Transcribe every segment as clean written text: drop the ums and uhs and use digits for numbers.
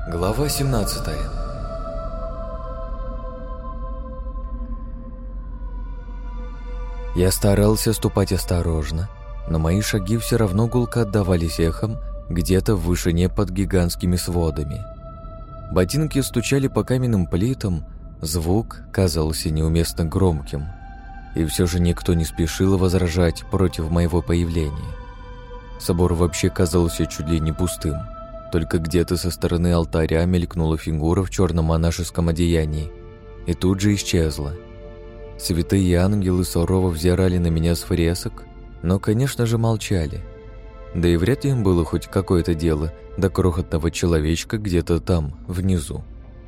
Глава 17. Я старался ступать осторожно, но мои шаги все равно гулко отдавались эхом где-то в вышине под гигантскими сводами. Ботинки стучали по каменным плитам, звук казался неуместно громким, и все же никто не спешил возражать против моего появления. Собор вообще казался чуть ли не пустым. Только где-то со стороны алтаря мелькнула фигура в черном монашеском одеянии и тут же исчезла. Святые ангелы сурово взирали на меня с фресок, но, конечно же, молчали. Да и вряд ли им было хоть какое-то дело до крохотного человечка где-то там, внизу.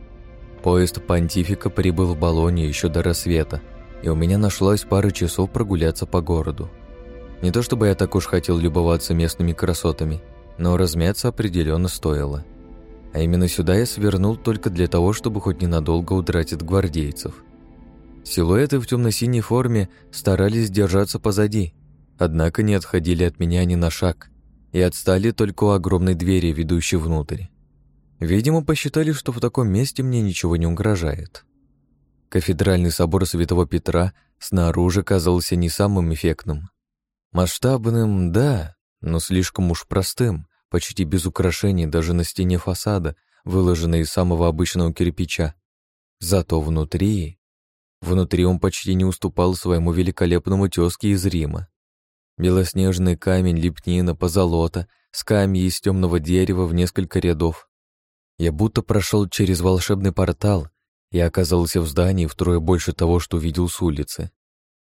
Поезд понтифика прибыл в Болонью еще до рассвета, и у меня нашлась пара часов прогуляться по городу. Не то чтобы я так уж хотел любоваться местными красотами, но размяться определенно стоило. А именно сюда я свернул только для того, чтобы хоть ненадолго удрать от гвардейцев. Силуэты в темно-синей форме старались держаться позади, однако не отходили от меня ни на шаг и отстали только у огромной двери, ведущей внутрь. Видимо, посчитали, что в таком месте мне ничего не угрожает. Кафедральный собор Святого Петра снаружи казался не самым эффектным. Масштабным, да, но слишком уж простым, почти без украшений даже на стене фасада, выложенной из самого обычного кирпича. Зато внутри он почти не уступал своему великолепному тёзке из Рима. Белоснежный камень, лепнина, позолота, скамьи из темного дерева в несколько рядов. Я будто прошел через волшебный портал и оказался в здании втрое больше того, что видел с улицы.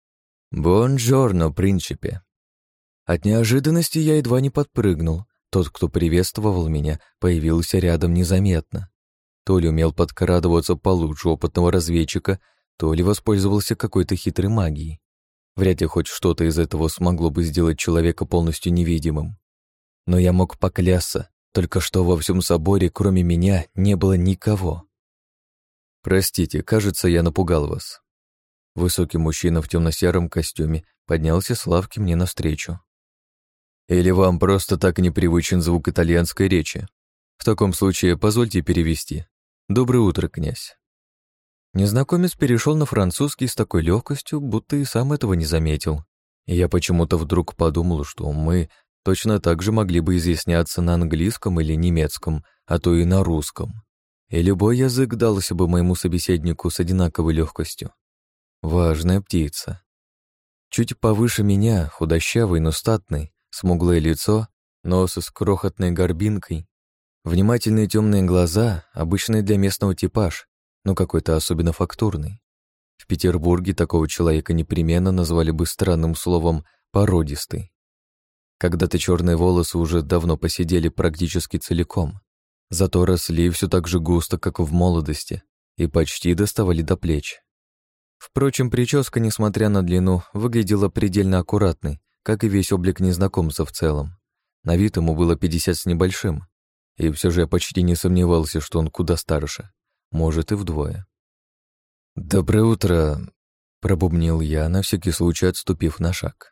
«Бонжорно, принципе!» От неожиданности я едва не подпрыгнул. Тот, кто приветствовал меня, появился рядом незаметно. То ли умел подкрадываться получше опытного разведчика, то ли воспользовался какой-то хитрой магией. Вряд ли хоть что-то из этого смогло бы сделать человека полностью невидимым. Но я мог поклясться, только что во всем соборе, кроме меня, не было никого. «Простите, кажется, я напугал вас». Высокий мужчина в темно-сером костюме поднялся с лавки мне навстречу. «Или вам просто так непривычен звук итальянской речи? В таком случае позвольте перевести. Доброе утро, князь». Незнакомец перешел на французский с такой легкостью, будто и сам этого не заметил. И я почему-то вдруг подумал, что мы точно так же могли бы изъясняться на английском или немецком, а то и на русском. И любой язык дался бы моему собеседнику с одинаковой легкостью. Важная птица. Чуть повыше меня, худощавый, но статный, смуглое лицо, нос с крохотной горбинкой, внимательные темные глаза, обычный для местного типаж, но какой-то особенно фактурный. В Петербурге такого человека непременно назвали бы странным словом «породистый». Когда-то черные волосы уже давно поседели практически целиком, зато росли все так же густо, как в молодости, и почти доставали до плеч. Впрочем, прическа, несмотря на длину, выглядела предельно аккуратной, как и весь облик незнакомца в целом. На вид ему было 50 с небольшим, и все же я почти не сомневался, что он куда старше, может и вдвое. «Доброе утро», — пробубнил я, на всякий случай отступив на шаг.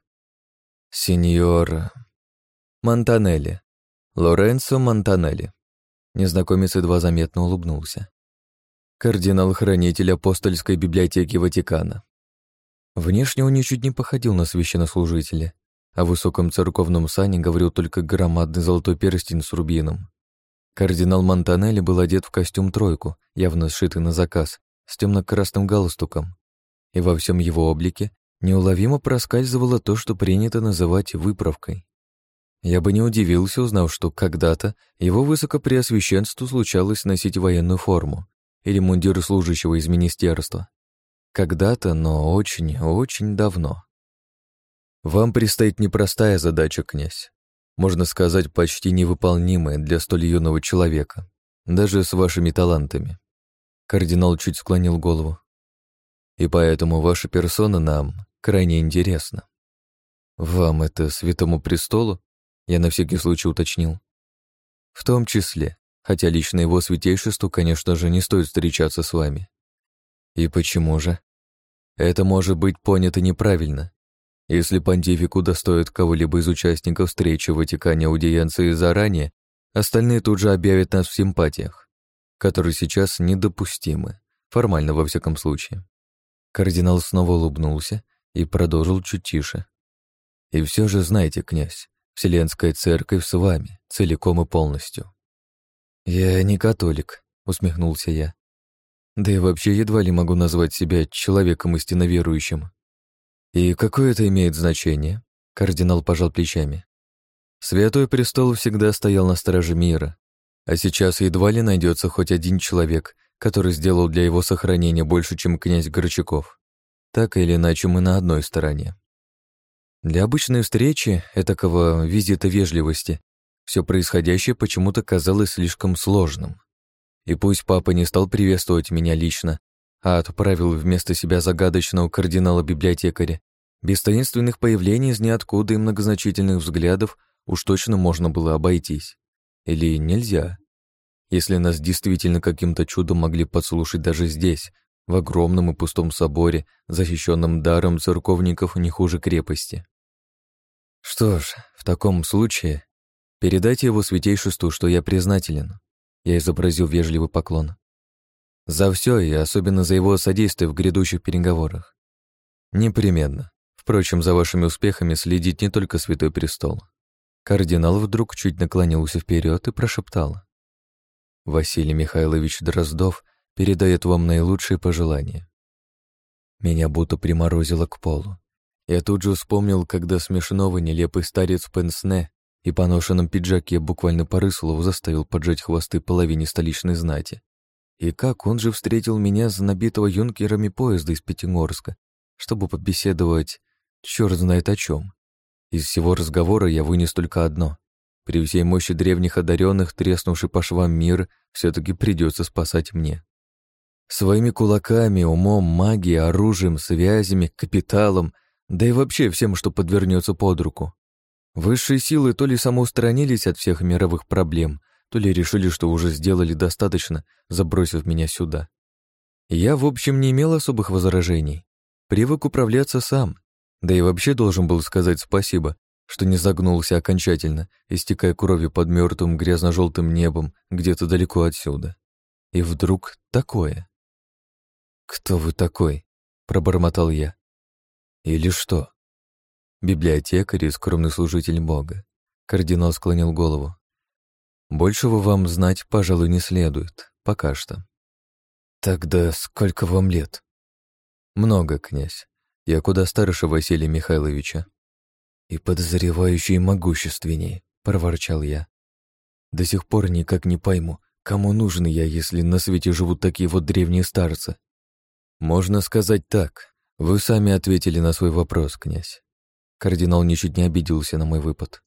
«Сеньор Монтанелли, Лоренцо Монтанелли». Незнакомец едва заметно улыбнулся. «Кардинал-хранитель апостольской библиотеки Ватикана». Внешне он ничуть не походил на священнослужителя. О высоком церковном сане говорил только громадный золотой перстень с рубином. Кардинал Монтанелли был одет в костюм-тройку, явно сшитый на заказ, с темно-красным галстуком. И во всем его облике неуловимо проскальзывало то, что принято называть выправкой. Я бы не удивился, узнав, что когда-то его высокопреосвященству случалось носить военную форму или мундир служащего из министерства. Когда-то, но очень давно. Вам предстоит непростая задача, князь. Можно сказать, почти невыполнимая для столь юного человека, даже с вашими талантами. Кардинал чуть склонил голову. И поэтому ваша персона нам крайне интересна. Вам это Святому Престолу? Я на всякий случай уточнил. В том числе, хотя лично его святейшеству, конечно же, не стоит встречаться с вами. И почему же? Это может быть понято неправильно. Если понтифику удостоит кого-либо из участников встречи в Ватикане аудиенции заранее, остальные тут же объявят нас в симпатиях. которые сейчас недопустимы, формально во всяком случае. Кардинал снова улыбнулся и продолжил чуть тише. И все же знаете, князь, Вселенская Церковь с вами, целиком и полностью. Я не католик, усмехнулся я. Да и вообще едва ли могу назвать себя человеком истинно верующим. И какое это имеет значение? Кардинал пожал плечами. Святой престол всегда стоял на страже мира, а сейчас едва ли найдется хоть один человек, который сделал для его сохранения больше, чем князь Горчаков. Так или иначе, мы на одной стороне. Для обычной встречи, этакого визита вежливости, все происходящее почему-то казалось слишком сложным. И пусть папа не стал приветствовать меня лично, а отправил вместо себя загадочного кардинала-библиотекаря, без таинственных появлений из ниоткуда и многозначительных взглядов уж точно можно было обойтись. Или нельзя. Если нас действительно каким-то чудом могли подслушать даже здесь, в огромном и пустом соборе, защищенном даром церковников не хуже крепости. Что ж, в таком случае передайте его святейшеству, что я признателен. Я изобразил вежливый поклон. За все и особенно за его содействие в грядущих переговорах. Непременно. Впрочем, за вашими успехами следит не только Святой Престол. Кардинал вдруг чуть наклонился вперед и прошептал. Василий Михайлович Дроздов передает вам наилучшие пожелания. Меня будто приморозило к полу. Я тут же вспомнил, когда смешного нелепый старец в пенсне и поношенном пиджаке буквально поры слов заставил поджать хвосты половине столичной знати. И как он же встретил меня за набитого юнкерами поезда из Пятигорска, чтобы побеседовать черт знает о чем. Из всего разговора я вынес только одно. При всей мощи древних одаренных, треснувший по швам мир, все-таки придется спасать мне. Своими кулаками, умом, магией, оружием, связями, капиталом, да и вообще всем, что подвернется под руку. Высшие силы то ли самоустранились от всех мировых проблем, то ли решили, что уже сделали достаточно, забросив меня сюда. Я, в общем, не имел особых возражений. Привык управляться сам, да и вообще должен был сказать спасибо, что не загнулся окончательно, истекая кровью под мертвым грязно-желтым небом где-то далеко отсюда. И вдруг такое. «Кто вы такой?» — пробормотал я. «Или что?» «Библиотекарь и скромный служитель Бога». Кардинал склонил голову. «Большего вам знать, пожалуй, не следует. Пока что». «Тогда сколько вам лет?» «Много, князь. Я куда старше Василия Михайловича». «И подозревающий могущественней», — проворчал я. «До сих пор никак не пойму, кому нужен я, если на свете живут такие вот древние старцы». «Можно сказать так. Вы сами ответили на свой вопрос, князь». Кардинал ничуть не обиделся на мой выпад.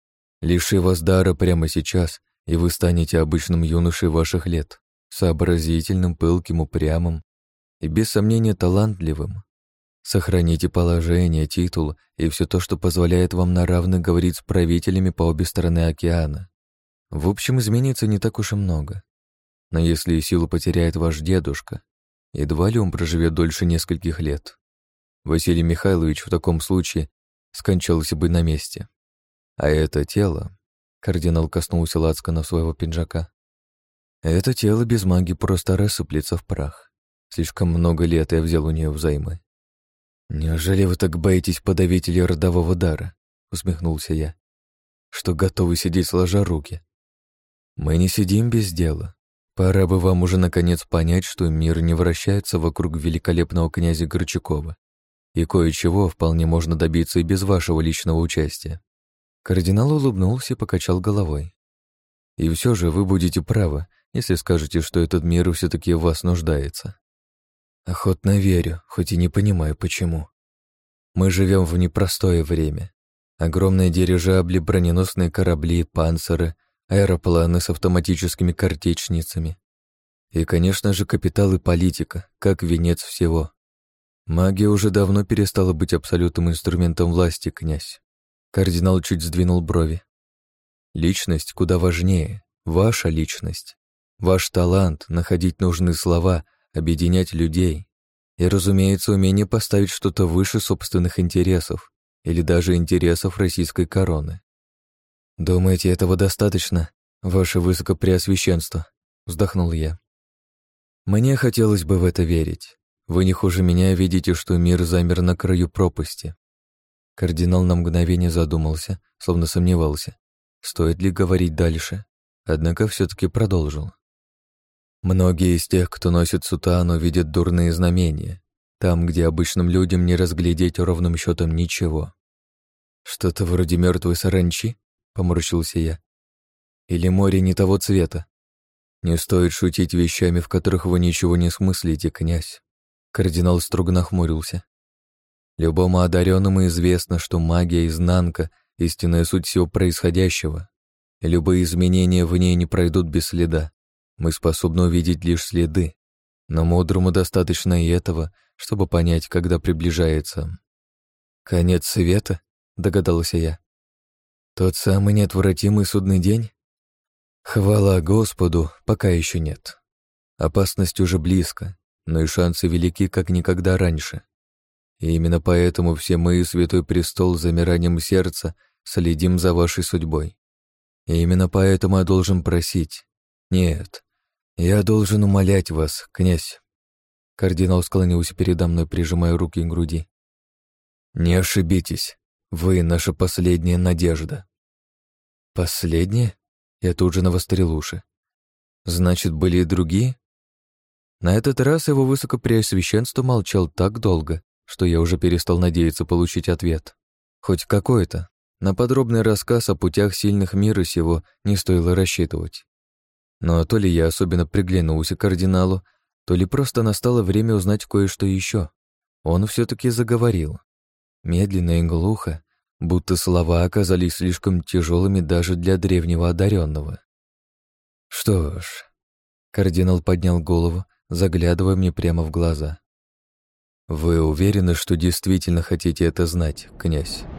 «Лиши вас дара прямо сейчас, и вы станете обычным юношей ваших лет, сообразительным, пылким, упрямым и, без сомнения, талантливым. Сохраните положение, титул и все то, что позволяет вам на равных говорить с правителями по обе стороны океана. В общем, изменится не так уж и много. Но если силу потеряет ваш дедушка, едва ли он проживет дольше нескольких лет. Василий Михайлович в таком случае скончался бы на месте. А это тело...» Кардинал коснулся лацкана своего пиджака. «Это тело без магии просто рассыплется в прах. Слишком много лет я взял у нее взаймы». «Неужели вы так боитесь подавителей родового дара?» — усмехнулся я. «Что готовы сидеть сложа руки?» «Мы не сидим без дела. Пора бы вам уже наконец понять, что мир не вращается вокруг великолепного князя Горчакова, и кое-чего вполне можно добиться и без вашего личного участия». Кардинал улыбнулся и покачал головой. «И все же вы будете правы, если скажете, что этот мир все-таки в вас нуждается». «Охотно верю, хоть и не понимаю, почему. Мы живем в непростое время. Огромные дирижабли, броненосные корабли, панциры, аэропланы с автоматическими картечницами. И, конечно же, капитал и политика, как венец всего. Магия уже давно перестала быть абсолютным инструментом власти, князь». Кардинал чуть сдвинул брови. «Личность куда важнее. Ваша личность. Ваш талант — находить нужные слова, объединять людей. И, разумеется, умение поставить что-то выше собственных интересов или даже интересов российской короны. Думаете, этого достаточно, ваше высокопреосвященство?» вздохнул я. Мне хотелось бы в это верить. Вы не хуже меня видите, что мир замер на краю пропасти. Кардинал на мгновение задумался, словно сомневался, стоит ли говорить дальше, однако все-таки продолжил. Многие из тех, кто носит сутану, видят дурные знамения, там, где обычным людям не разглядеть ровным счетом ничего. Что-то вроде мертвой саранчи, поморщился я. Или море не того цвета. Не стоит шутить вещами, в которых вы ничего не смыслите, князь. Кардинал строго нахмурился. Любому одаренному известно, что магия изнанка — истинная суть всего происходящего, и любые изменения в ней не пройдут без следа. Мы способны увидеть лишь следы, но мудрому достаточно и этого, чтобы понять, когда приближается конец света, догадался я. Тот самый неотвратимый судный день? Хвала Господу, пока еще нет. Опасность уже близко, но и шансы велики, как никогда раньше. И именно поэтому все мы, Святой Престол, с замиранием сердца следим за вашей судьбой. И именно поэтому я должен просить. Нет, я должен умолять вас, князь. Кардинал склонился передо мной, прижимая руки к груди. Не ошибитесь, вы наша последняя надежда. Последняя? Я тут же навострил уши. Значит, были и другие? На этот раз его высокопреосвященство молчал так долго, что я уже перестал надеяться получить ответ. Хоть какой-то. На подробный рассказ о путях сильных мира сего не стоило рассчитывать. Но то ли я особенно приглянулся к кардиналу, то ли просто настало время узнать кое-что еще. Он все-таки заговорил. Медленно и глухо, будто слова оказались слишком тяжелыми даже для древнего одаренного. Что ж, кардинал поднял голову, заглядывая мне прямо в глаза. Вы уверены, что действительно хотите это знать, князь?